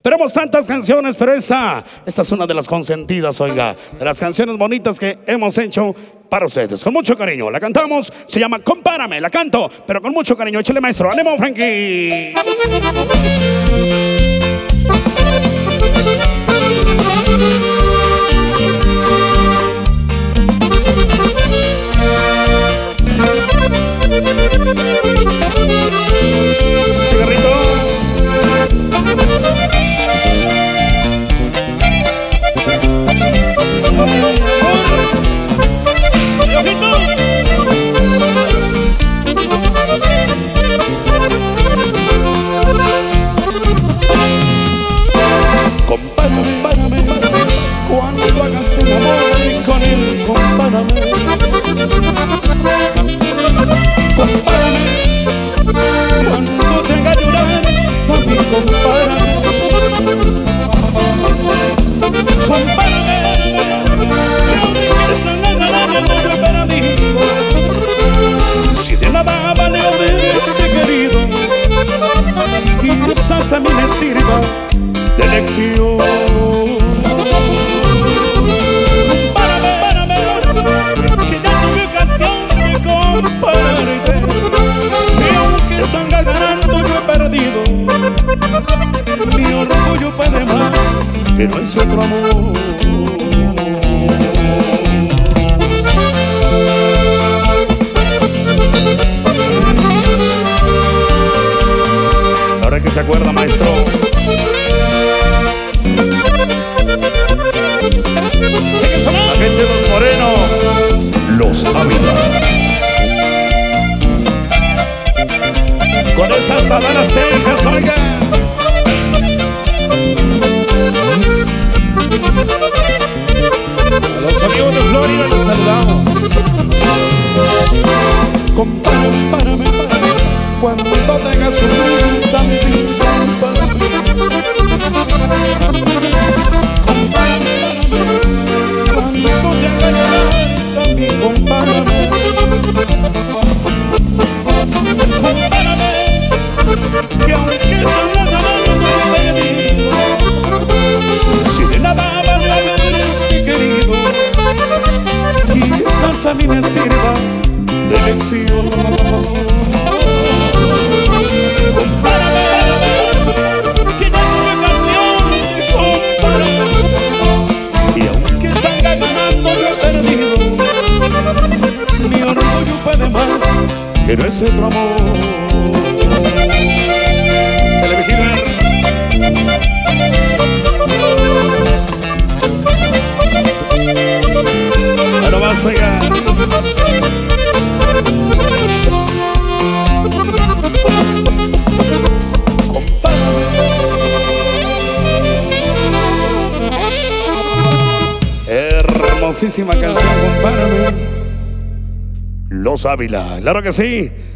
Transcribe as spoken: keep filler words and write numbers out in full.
Tenemos tantas canciones, pero esa, esta es una de las consentidas, oiga, de las canciones bonitas que hemos hecho para ustedes, con mucho cariño. La cantamos, se llama Compárame, la canto, pero con mucho cariño. Échale, maestro, ánimo, Frankie. Compárame, cuando hagas el amor con él, compárame. Compárame, cuando te haga llorar, también compárame. Compárame, que aunque se le gana el tuyo para mí, si de nada vale haberte querido, quizás a mí me sirva de lección. Párame, párame, que ya tuve ocasión de compararte, y aunque salga ganando yo he perdido, mi orgullo puede más que no es otro amor. Ahora que se acuerda, maestro. La gente de Los Morenos, Los Ávila. con esas tabanas Texas, oiga. A los amigos de Florida les saludamos. Compárame, párame, párame, cuando tengas sufrir también compárame. Compárame, cuando te haga llorar también compárame. Compárame, que aunque son las manos no te he venido, si de nada vale haberte querido, quizás a mí me sirva de lección. Compárame, que ya tuve ocasión de compararte, y aunque salga ganando yo he perdido, mi orgullo puede más que no es otro amor. Se le vigila. Ahora vas a llegar. Hermosísima canción, compárame. Los Ávila, claro que sí.